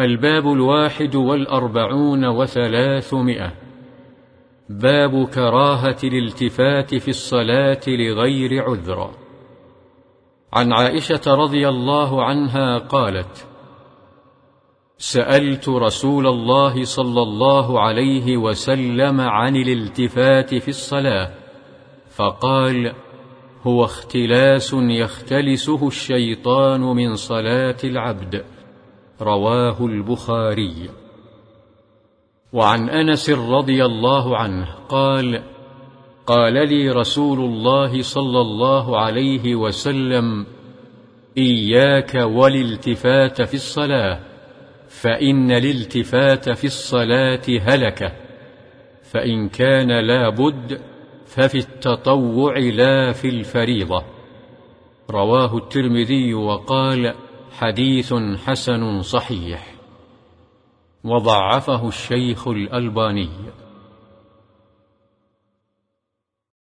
الباب 41 و300. باب كراهة الالتفات في الصلاة لغير عذر. عن عائشة رضي الله عنها قالت: سألت رسول الله صلى الله عليه وسلم عن الالتفات في الصلاة، فقال: هو اختلاس يختلسه الشيطان من صلاة العبد. رواه البخاري. وعن أنس رضي الله عنه قال: قال لي رسول الله صلى الله عليه وسلم: إياك والالتفات في الصلاة، فإن الالتفات في الصلاة هلكة، فإن كان لا بد ففي التطوع لا في الفريضة. رواه الترمذي وقال: حديث حسن صحيح. وضعفه الشيخ الألباني.